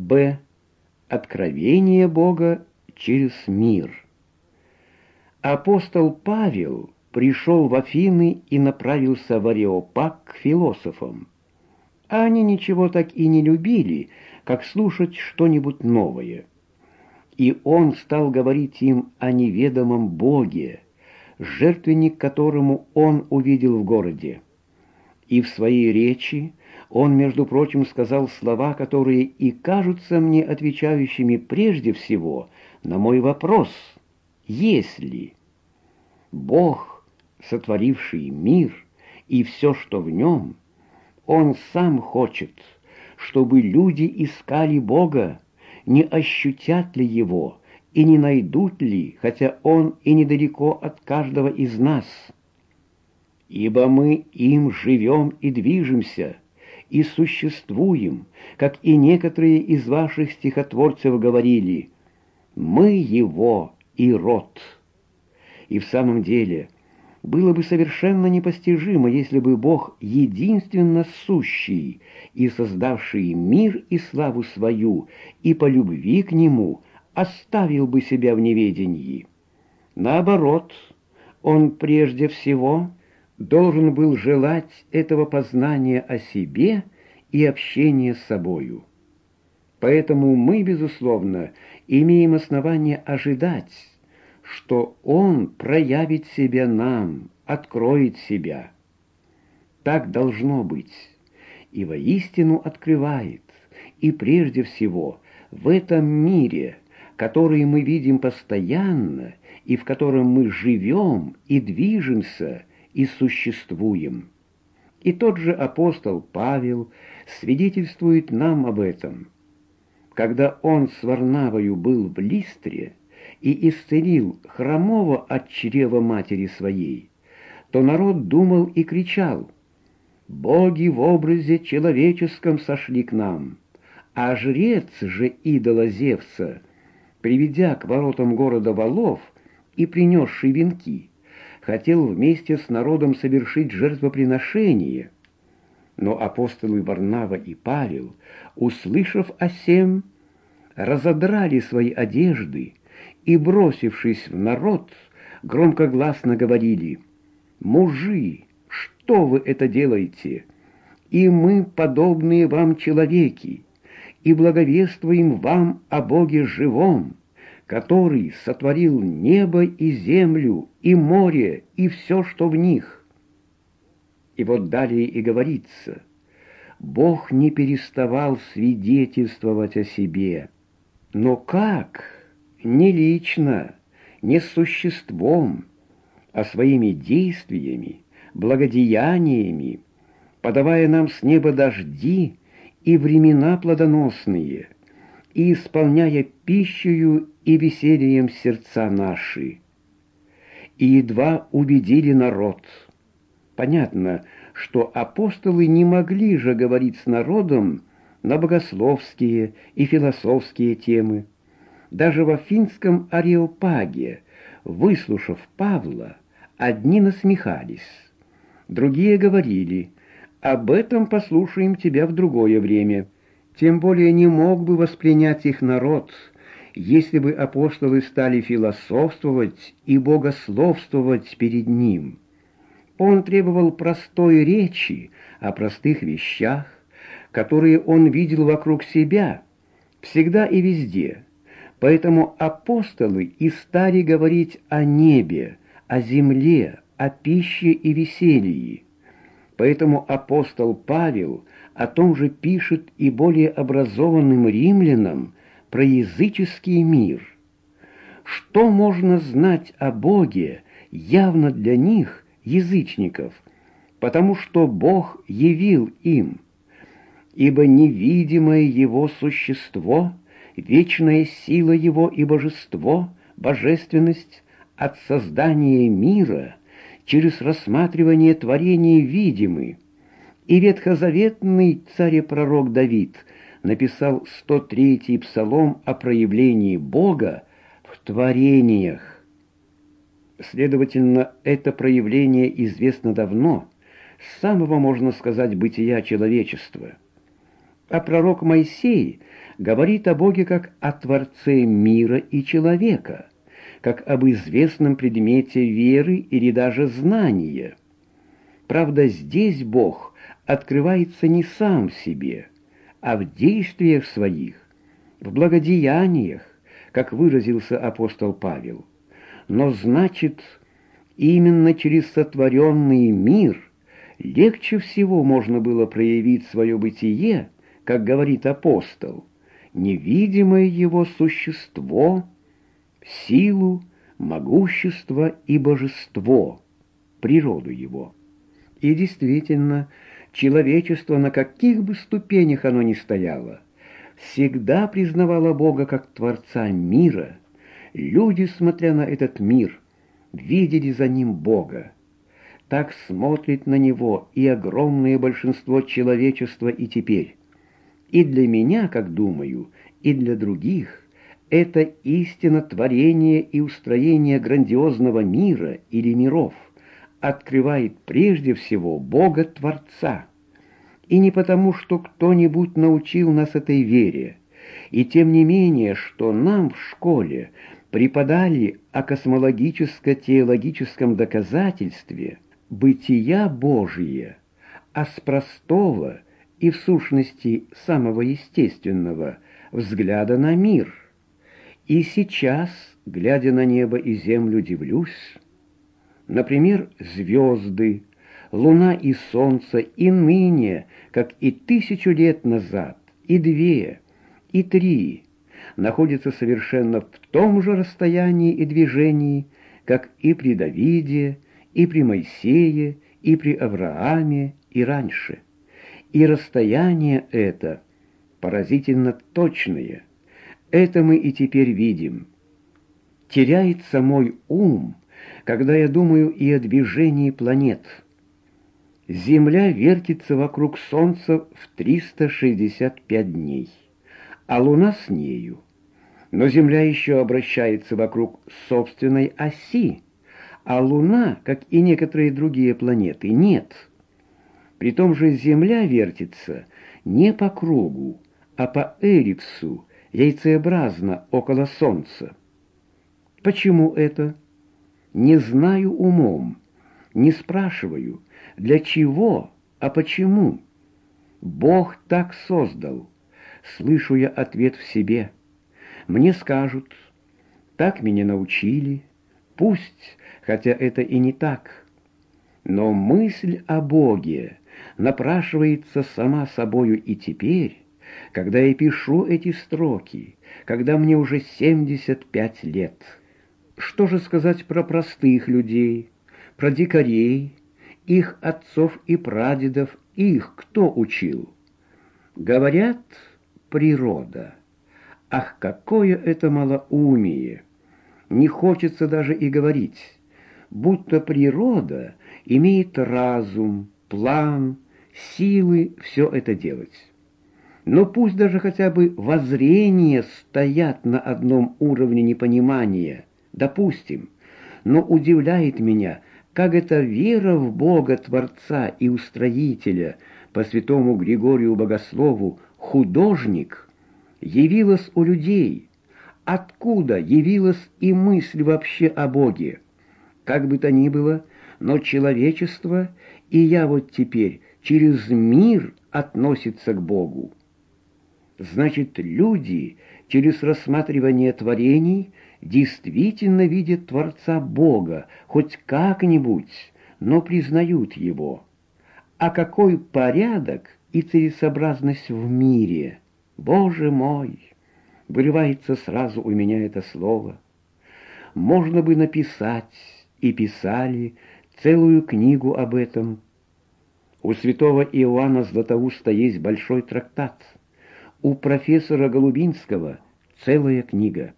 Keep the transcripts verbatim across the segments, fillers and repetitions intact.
Б. Откровение Бога через мир. Апостол Павел пришел в Афины и направился в Ареопаг к философам. А они ничего так и не любили, как слушать что-нибудь новое. И он стал говорить им о неведомом Боге, жертвенник которому он увидел в городе. И в своей речи он, между прочим, сказал слова, которые и кажутся мне отвечающими прежде всего на мой вопрос: «Если Бог, сотворивший мир и все, что в нем, Он сам хочет, чтобы люди искали Бога, не ощутят ли Его и не найдут ли, хотя Он и недалеко от каждого из нас? Ибо мы им живем и движемся, и существуем, как и некоторые из ваших стихотворцев говорили: мы Его и род». И в самом деле, было бы совершенно непостижимо, если бы Бог, единственно сущий и создавший мир и славу свою, и по любви к Нему, оставил бы себя в неведении. Наоборот, Он прежде всего должен был желать этого познания о себе и общения с собою. Поэтому мы, безусловно, имеем основание ожидать, что Он проявит себя нам, откроет себя. Так должно быть, и воистину открывает, и прежде всего в этом мире, который мы видим постоянно, и в котором мы живем и движемся, и существуем. И тот же апостол Павел свидетельствует нам об этом. Когда он с Варнавою был в Листре и исцелил хромого от чрева матери своей, то народ думал и кричал: «Боги в образе человеческом сошли к нам, а жрец же идола Зевса, приведя к воротам города волов и принесший венки, хотел вместе с народом совершить жертвоприношение». Но апостолы Варнава и Павел, услышав о сем, разодрали свои одежды и, бросившись в народ, громкогласно говорили: «Мужи, что вы это делаете? И мы, подобные вам человеки, и благовествуем вам о Боге живом, который сотворил небо и землю, и море, и все, что в них». И вот далее и говорится: Бог не переставал свидетельствовать о себе. Но как? Не лично, не существом, а своими действиями, благодеяниями, подавая нам с неба дожди и времена плодоносные, и исполняя пищею и весельем сердца наши. И едва убедили народ. Понятно, что апостолы не могли же говорить с народом на богословские и философские темы. Даже в Афинском Ареопаге, выслушав Павла, одни насмехались, другие говорили: «Об этом послушаем тебя в другое время». Тем более не мог бы воспринять их народ, если бы апостолы стали философствовать и богословствовать перед ним. Он требовал простой речи о простых вещах, которые он видел вокруг себя, всегда и везде. Поэтому апостолы и стали говорить о небе, о земле, о пище и веселье. Поэтому апостол Павел о том же пишет и более образованным римлянам про языческий мир. Что можно знать о Боге явно для них, язычников, потому что Бог явил им? Ибо невидимое Его существо, вечная сила Его и божество, божественность от создания мира через рассматривание творений видимы. И ветхозаветный царь-пророк Давид написал сто третий псалом о проявлении Бога в творениях. Следовательно, это проявление известно давно, с самого, можно сказать, бытия человечества. А пророк Моисей говорит о Боге как о Творце мира и человека, как об известном предмете веры или даже знания. Правда, здесь Бог открывается не сам в себе, а в действиях своих, в благодеяниях, как выразился апостол Павел. Но значит, именно через сотворенный мир легче всего можно было проявить свое бытие, как говорит апостол, невидимое его существо, силу, могущество и божество, природу его. И действительно, человечество, на каких бы ступенях оно ни стояло, всегда признавало Бога как Творца мира. Люди, смотря на этот мир, видели за ним Бога. Так смотрит на него и огромное большинство человечества и теперь. И для меня, как думаю, и для других, это истина творения и устроения грандиозного мира или миров открывает прежде всего Бога-Творца. И не потому, что кто-нибудь научил нас этой вере, и тем не менее, что нам в школе преподали о космологическо-теологическом доказательстве бытия Божия, а с простого и в сущности самого естественного взгляда на мир. И сейчас, глядя на небо и землю, дивлюсь. Например, звезды, луна и солнце и ныне, как и тысячу лет назад, и две, и три, находятся совершенно в том же расстоянии и движении, как и при Давиде, и при Моисее, и при Аврааме, и раньше. И расстояние это поразительно точное. Это мы и теперь видим. Теряется мой ум, когда я думаю и о движении планет. Земля вертится вокруг Солнца в триста шестьдесят пять дней, а Луна с нею. Но Земля еще обращается вокруг собственной оси, а Луна, как и некоторые другие планеты, нет. При том же Земля вертится не по кругу, а по эллипсу, яйцеобразно около Солнца. Почему это? Не знаю умом, не спрашиваю, для чего, а почему. Бог так создал. Слышу я ответ в себе. Мне скажут, так меня научили, пусть, хотя это и не так. Но мысль о Боге напрашивается сама собою и теперь, когда я пишу эти строки, когда мне уже семьдесят пять лет. Что же сказать про простых людей, про дикарей, их отцов и прадедов, их кто учил? Говорят, природа. Ах, какое это малоумие! Не хочется даже и говорить, будто природа имеет разум, план, силы все это делать. Но пусть даже хотя бы воззрения стоят на одном уровне непонимания, допустим, но удивляет меня, как эта вера в Бога Творца и Устроителя по святому Григорию Богослову, художник, явилась у людей. Откуда явилась и мысль вообще о Боге? Как бы то ни было, но человечество, и я вот теперь, через мир относится к Богу. Значит, люди через рассматривание творений действительно видят Творца Бога, хоть как-нибудь, но признают Его. А какой порядок и целесообразность в мире! Боже мой! Вырывается сразу у меня это слово. Можно бы написать, и писали, целую книгу об этом. У святого Иоанна Златоуста есть большой трактат. У профессора Голубинского целая книга.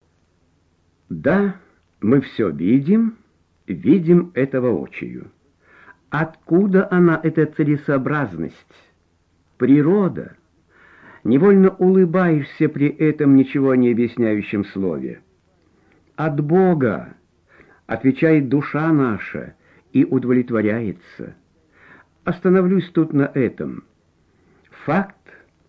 Да, мы все видим, видим это воочию. Откуда она, эта целесообразность? Природа. Невольно улыбаешься при этом ничего не объясняющем слове. От Бога, отвечает душа наша и удовлетворяется. Остановлюсь тут на этом. Факт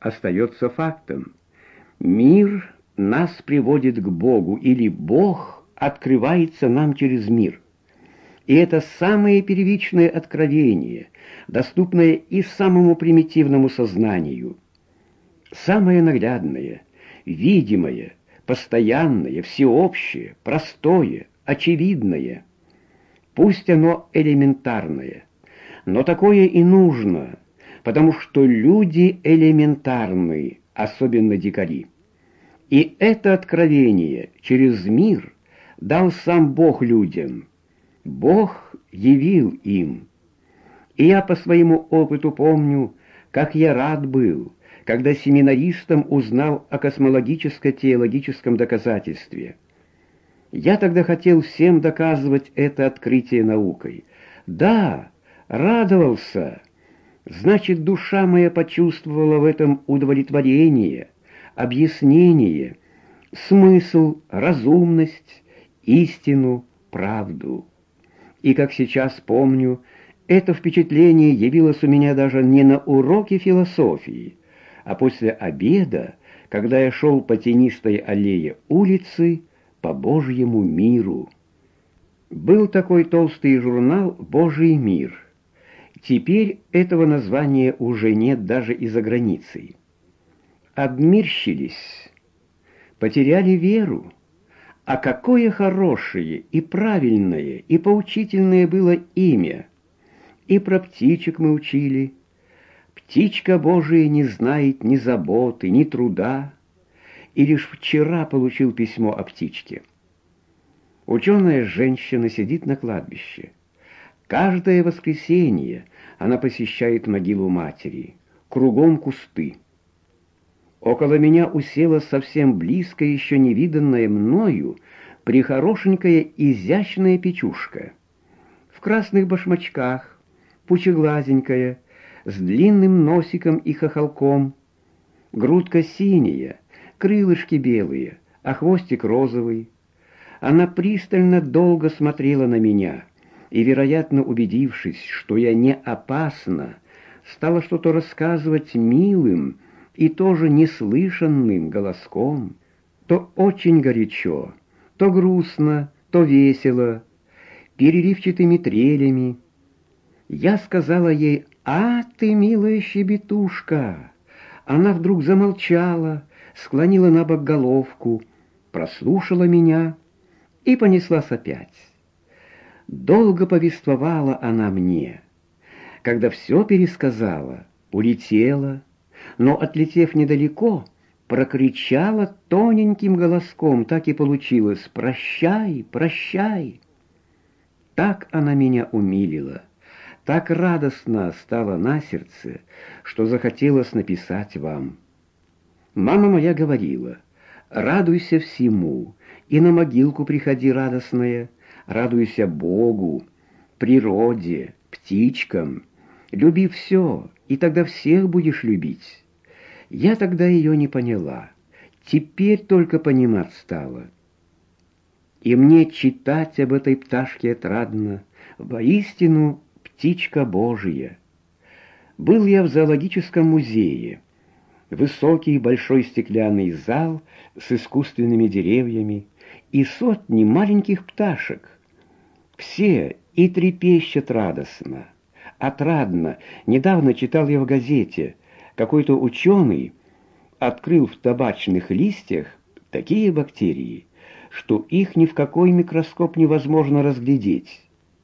остается фактом. Мир нас приводит к Богу, или Бог открывается нам через мир. И это самое первичное откровение, доступное и самому примитивному сознанию. Самое наглядное, видимое, постоянное, всеобщее, простое, очевидное. Пусть оно элементарное, но такое и нужно, потому что люди элементарны, особенно дикари. И это откровение через мир дал сам Бог людям. Бог явил им. И я по своему опыту помню, как я рад был, когда семинаристом узнал о космологическо-теологическом доказательстве. Я тогда хотел всем доказывать это открытие наукой. Да, радовался. Значит, душа моя почувствовала в этом удовлетворение, объяснение, смысл, разумность, истину, правду. И, как сейчас помню, это впечатление явилось у меня даже не на уроке философии, а после обеда, когда я шел по тенистой аллее улицы по Божьему миру. Был такой толстый журнал «Божий мир». Теперь этого названия уже нет даже и за границей. Обмирщились, потеряли веру. А какое хорошее и правильное и поучительное было имя! И про птичек мы учили. Птичка Божия не знает ни заботы, ни труда. И лишь вчера получил письмо о птичке. Ученая женщина сидит на кладбище. Каждое воскресенье она посещает могилу матери. Кругом кусты. Около меня уселась совсем близко, еще не виданная мною, прихорошенькая изящная печушка. В красных башмачках, пучеглазенькая, с длинным носиком и хохолком. Грудка синяя, крылышки белые, а хвостик розовый. Она пристально долго смотрела на меня и, вероятно, убедившись, что я не опасна, стала что-то рассказывать милым и тоже неслышанным голоском, то очень горячо, то грустно, то весело, переливчатыми трелями. Я сказала ей: «А ты, милая щебетушка!» Она вдруг замолчала, склонила набок головку, прослушала меня и понеслась опять. Долго повествовала она мне. Когда все пересказала, улетела, но, отлетев недалеко, прокричала тоненьким голоском, так и получилось: «Прощай, прощай!» Так она меня умилила, так радостно стало на сердце, что захотелось написать вам. Мама моя говорила: радуйся всему, и на могилку приходи радостная, радуйся Богу, природе, птичкам, люби все, и тогда всех будешь любить. Я тогда ее не поняла, теперь только понимать стала. И мне читать об этой пташке отрадно, воистину птичка Божия. Был я в зоологическом музее. Высокий большой стеклянный зал с искусственными деревьями и сотни маленьких пташек. Все и трепещут радостно. Отрадно, недавно читал я в газете, какой-то ученый открыл в табачных листьях такие бактерии, что их ни в какой микроскоп невозможно разглядеть.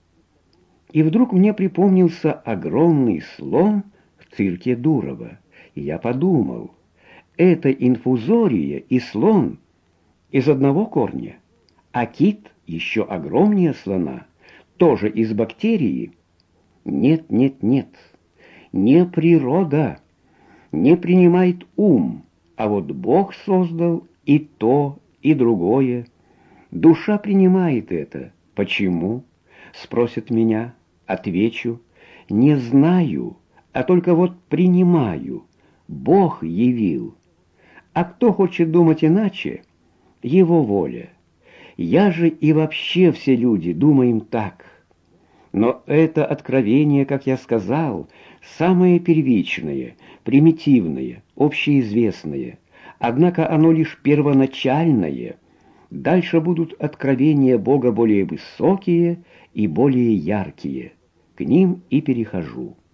И вдруг мне припомнился огромный слон в цирке Дурова. И я подумал, это инфузория и слон из одного корня, а кит еще огромнее слона, тоже из бактерии. Нет, нет, нет, не природа, не принимает ум, а вот Бог создал и то, и другое. Душа принимает это. Почему? Спросят меня. Отвечу: не знаю, а только вот принимаю. Бог явил. А кто хочет думать иначе, его воля. Я же и вообще все люди думаем так. Но это откровение, как я сказал, самое первичное, примитивное, общеизвестное, однако оно лишь первоначальное. Дальше будут откровения Бога более высокие и более яркие. К ним и перехожу.